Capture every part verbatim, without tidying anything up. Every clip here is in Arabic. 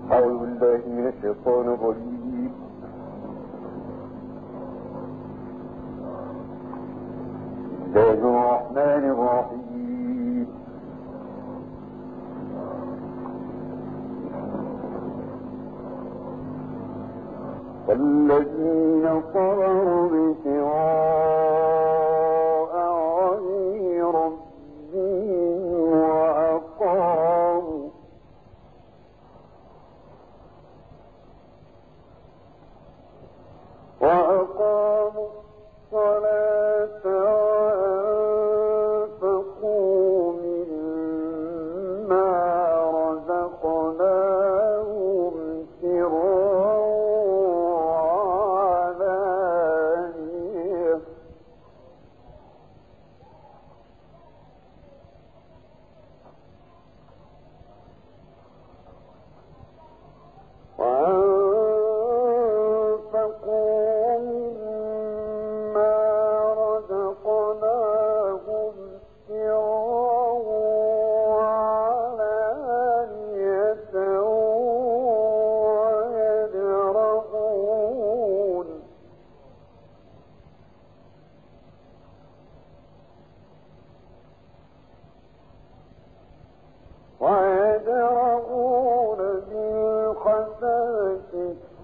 أعوذ بالله من الشيطان الرجيم. بسم الله الرحمن الرحيم. والذين صبروا ابتغاء وجه ربهم وأقاموا وأقاموا الصلاة وأنفقوا مما رزقناهم سرا وعلانية ويدرؤون بالحسنة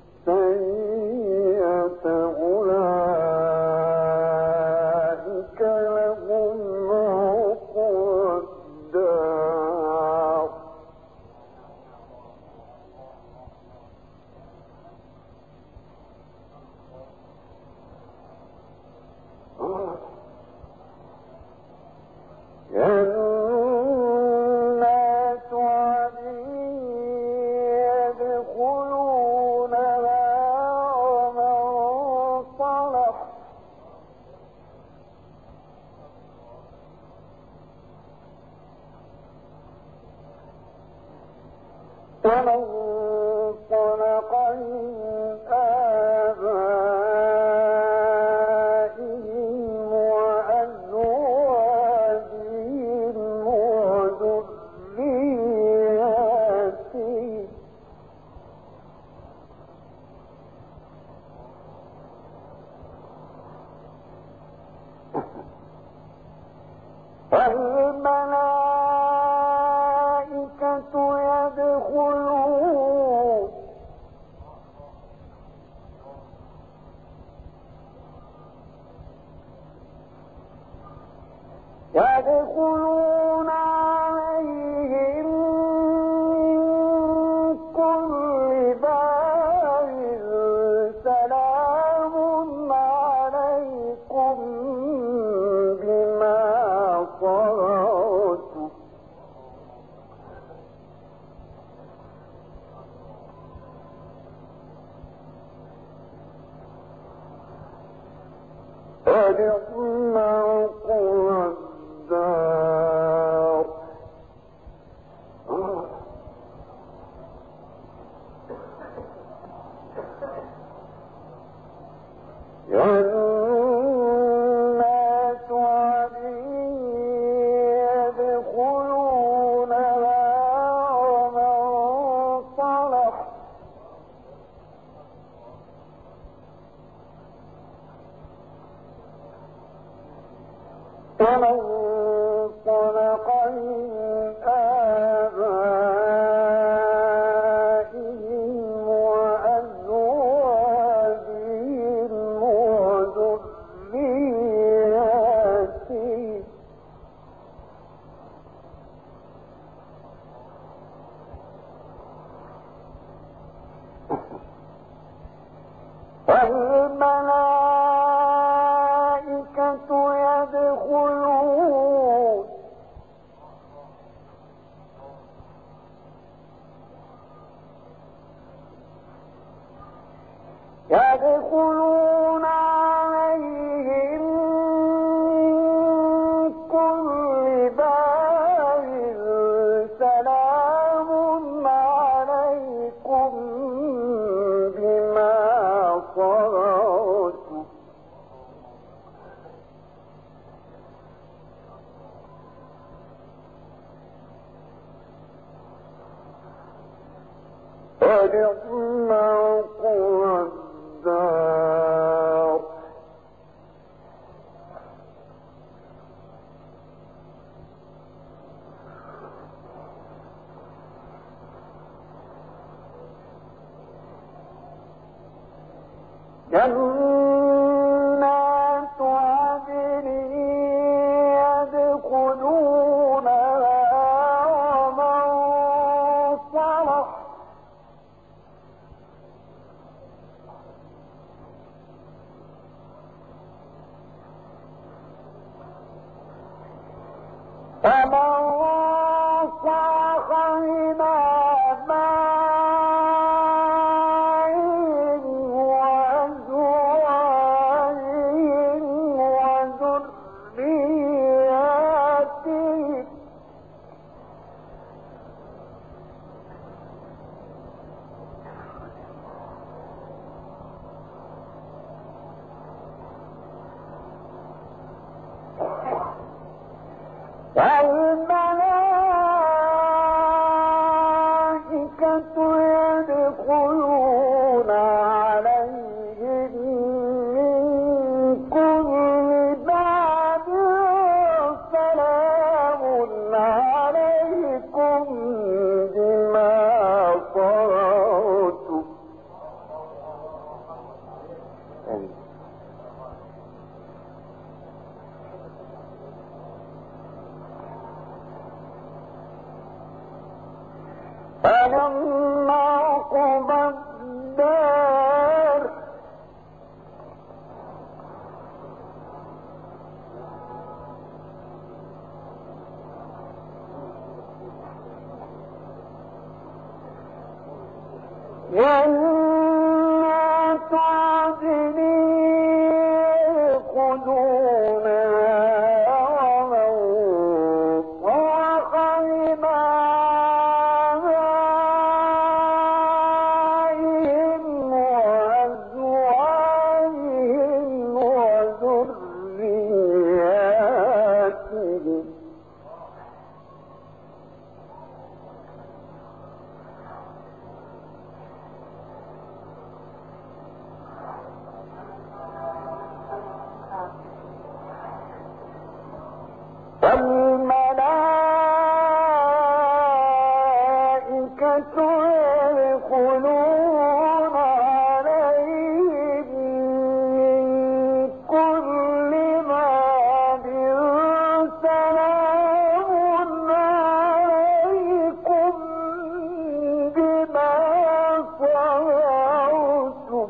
السيئة أولئك لهم عقبى الدار جنات عدن يدخلونها ومن صلح ومن صلح من آبائهم وأزواجهم وذرياتهم فالملائكة يدخلون يدخلون عليهم من كل باب سلام عليكم بما صبرتم فنعم عقبى الدار جنات عدن يدخلونها ومن صلح ومن صلح من آبائهم وأزواجهم وذرياتهم والملائكة يدخلون يدخلون عليهم من كل باب سلام عليكم بما صبرتم ونعم عقبى الدار. جنات عدن يدخلونها ومن صلح فمن صلح من آبائه وأزواجهم وذرياتهم والملائكة يدخلون عليهم من كل باب سلام عليكم بما صبرتم. فنعم عقبى الدار. جنات عدن يدخلونها ومن صلح من آبائهم وأزواجهم وذرياتهم والملائكة يدخلون عليهم من كل باب سلام عليكم بما صبرتم.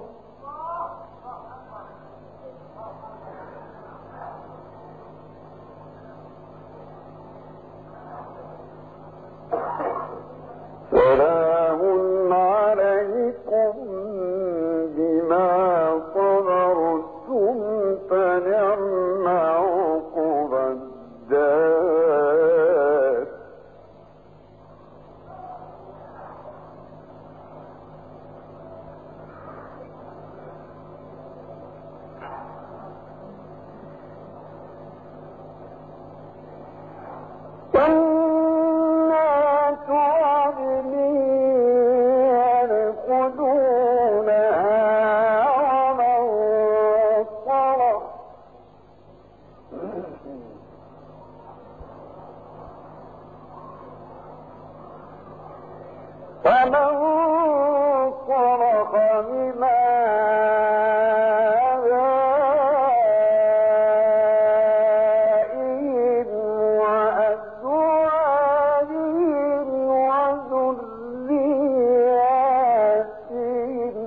سلام عليكم بما صبرتم فنعم عقبى الدار. جنات عدن يدخلونها ومن صلح فمن صلح من آبائهم وأزواجهم وذرياتهم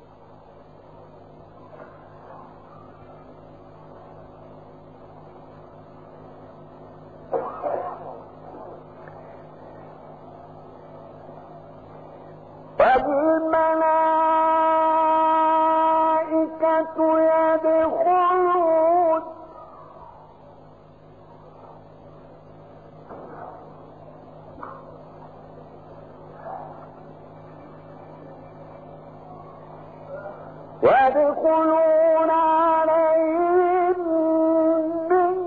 والملائكة يدخلون ويدخلون عليهم من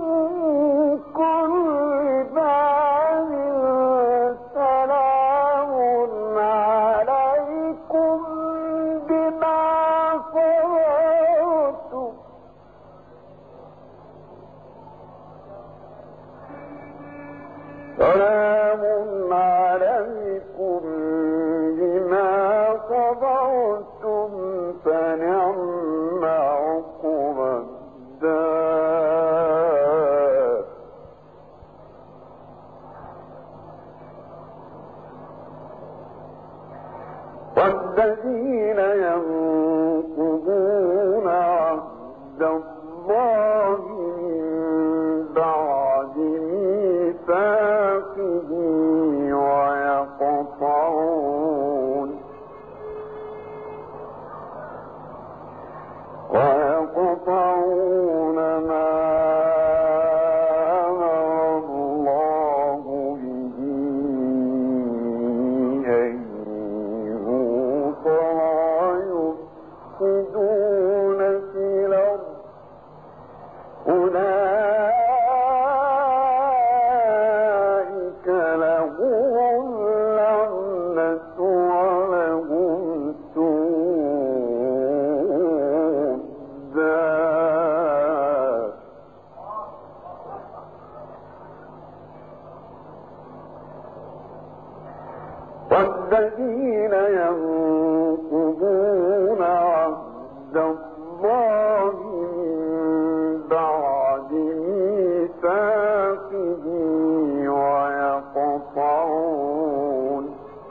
كل باب سلام عليكم صبرتم فنعم عقبى الدار والذين ينقضون عهد الله من بعد ميثاقه ويقطعون ويقطعون ما أمر الله به أن يوصل ويفسدون في الأرض أولئك لهم اللعنة ولهم سوء الدار والذين ينقضون عهد الله من بعد ميثاقه ويقطعون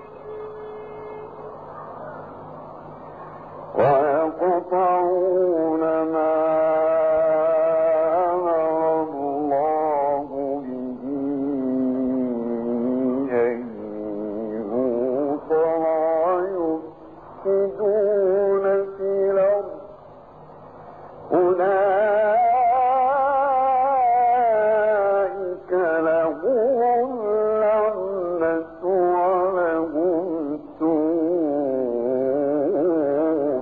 ويقطعون ما أمر الله به أن يوصل ويفسدون في الأرض أولئك لهم اللعنة ولهم سوء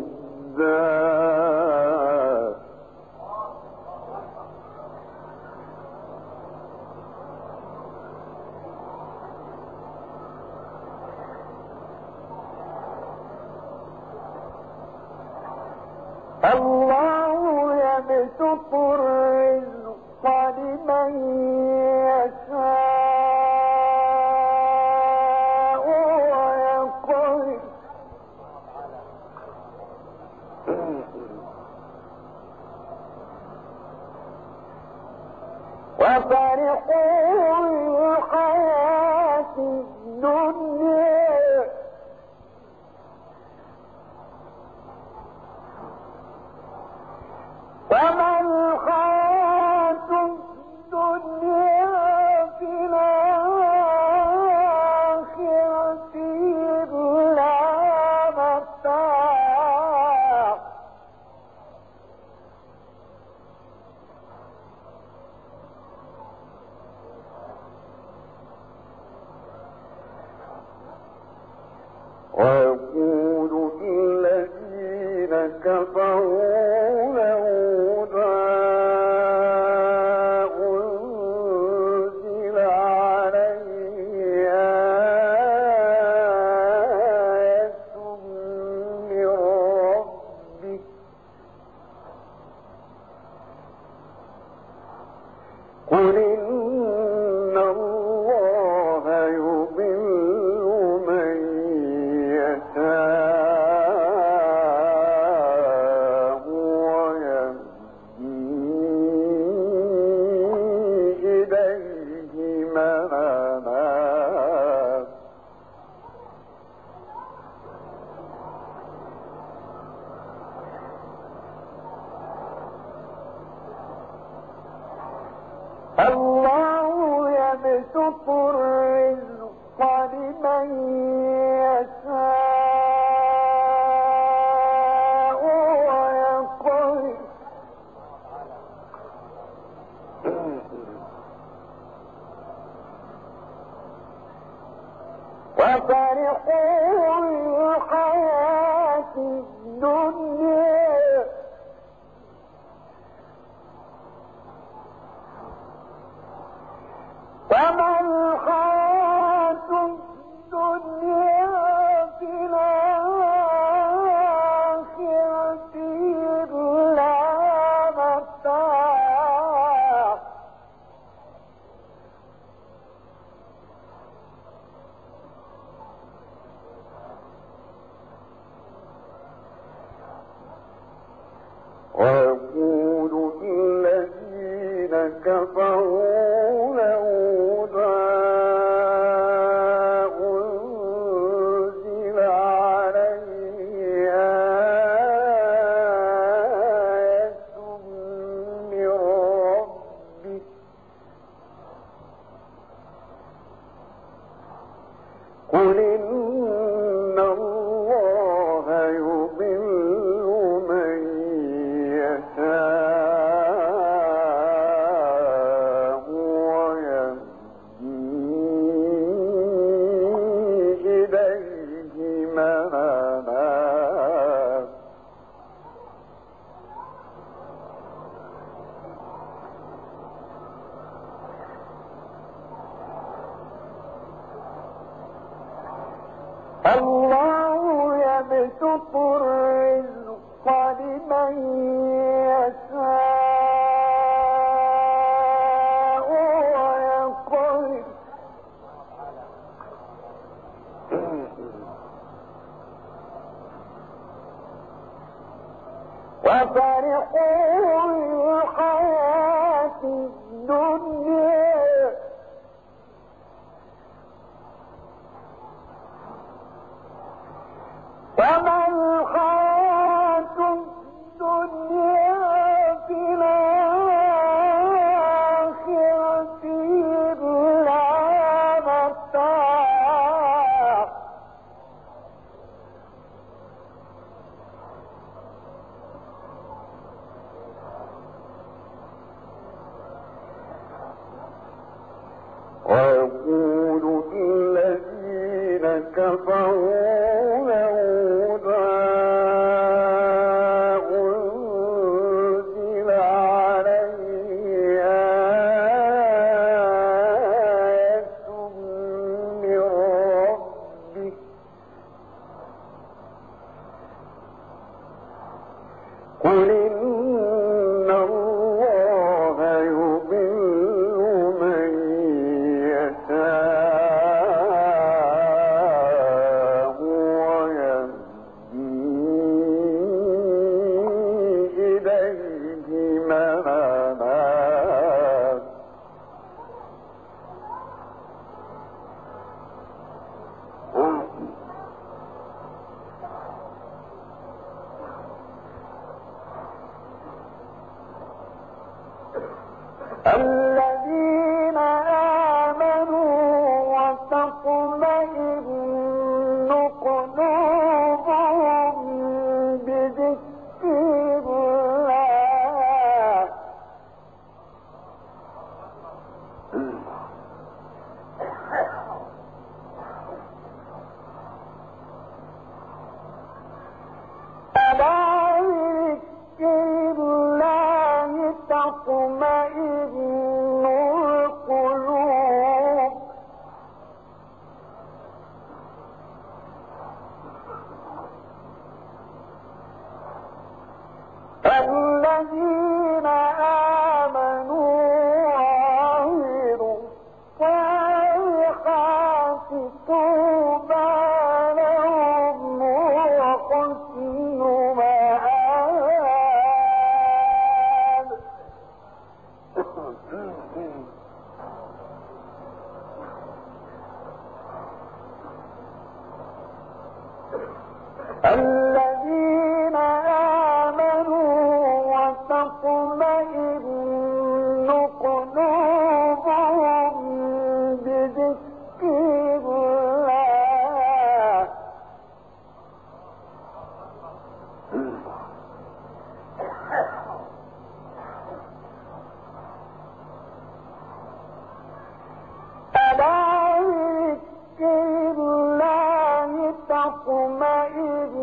الدار الله يبسط الرزق لمن يشاء ويقدر وفرحوا بالحياة الدنيا وما الحياة الدنيا في الآخرة إلا متاع ويقول الذين كفروا لولا أنزل عليه آية من ربه قل إن الله يضل من يشاء ويهدي إليه من أناب الله يبسط الرزق لمن يشاء ويقدر وفرحوا بالحياة الدنيا وما كفروا لولا أنزل عليه آية من ربه قل إن الله يضل من يشاء ويهدي إليه من أناب الله يبسط الرزق لمن يشاء ويقدر وفرحوا بالحياة الدنيا وما الحياة الدنيا في الآخرة إلا متاع ويقول الذين كفروا قل إن الله يضل من يشاء ويهدي إليه من أناب الذين آمنوا وتطمئن قلوبهم بذكر الله ألا بذكر الله تطمئن القلوب الذين آمنوا وعملوا الصالحات طوبى لهم وحسن مآب الذين آمنوا وتطمئن قلوبهم بذكر الله ألا بذكر الله تطمئن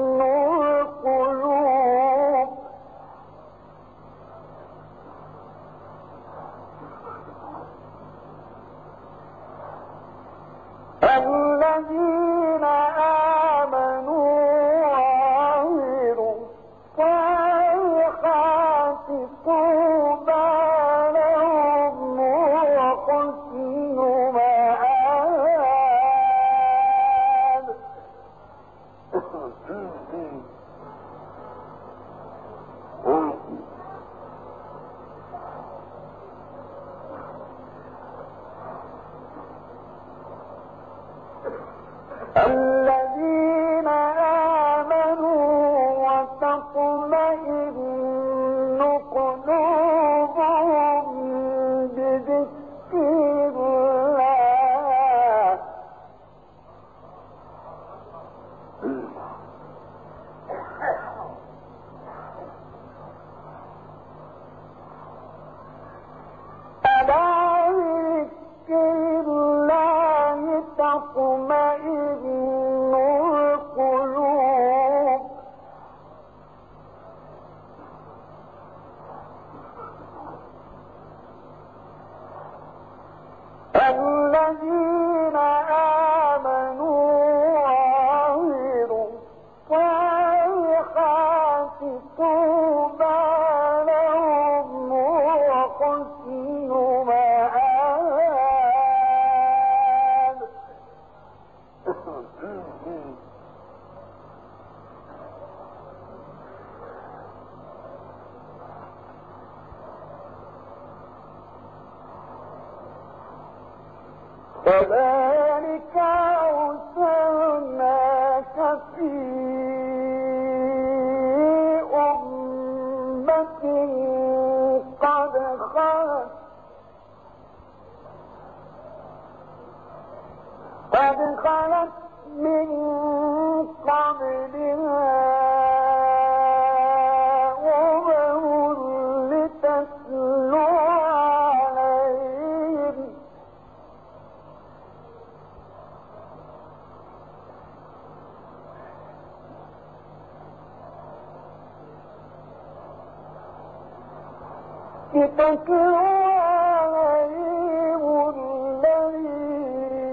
القلوب الذين آمنوا وعملوا الصالحات طوبى لهم وحسن مآب كذلك أرسلناك في أمة قد خلت قد خلت من قبلها أمم لتتلو عليهم لتتلو عليهم الذي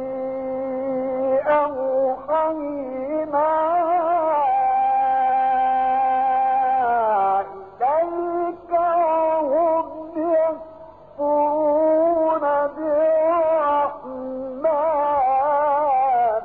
أوحينا إليك وهم يكفرون بالرحمن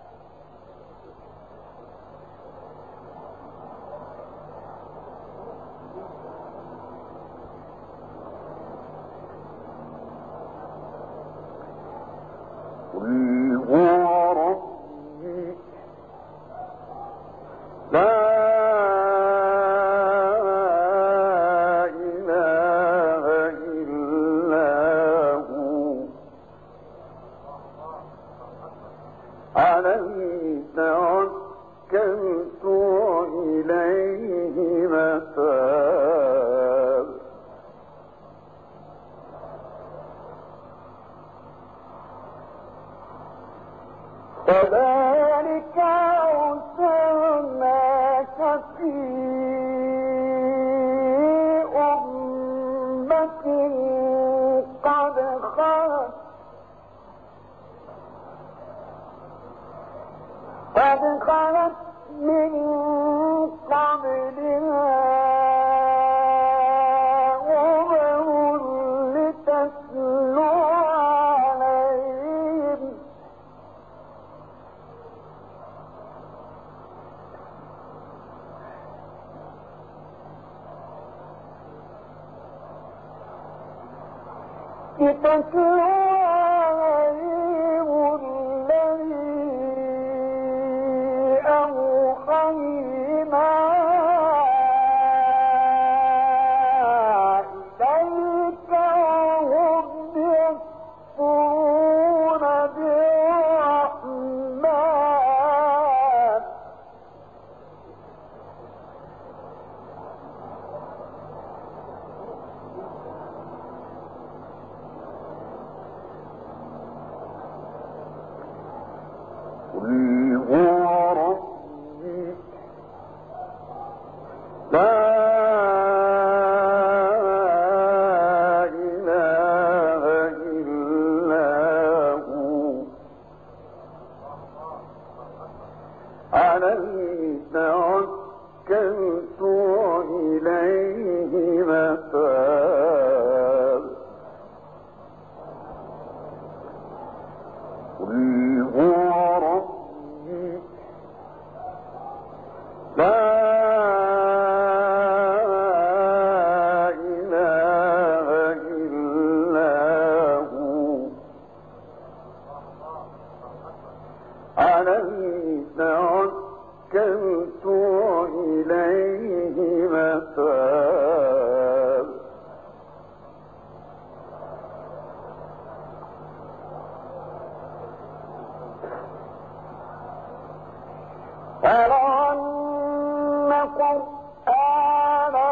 قل هو ربي لا إله إلا هو عليه توكلت وإليه متاب كذلك أرسلناك في أمة قد خلت قد خلت من قبلها أمم لتتلو عليهم لتتلو عليهم الذي أوحينا إليك وهم يكفرون بالرحمن قل هو ربي لا إله إلا هو عليه توكلت وإليه متاب قل هو ربي لا إله إلا هو عليه توكلت وإليه متاب ولو أن قرآنا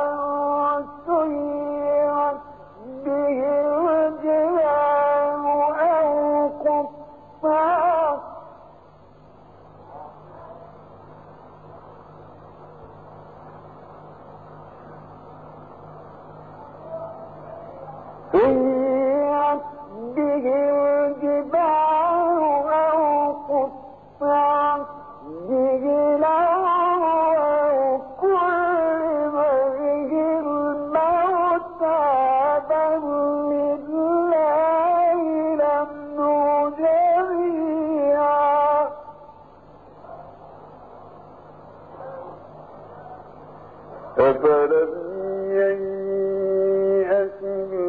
سيرت به الجبال أو قطعت سيرت به الجبال أو قطعت به الأرض كلم به الموتى بل لله الأمر جميعا أفلم ييأس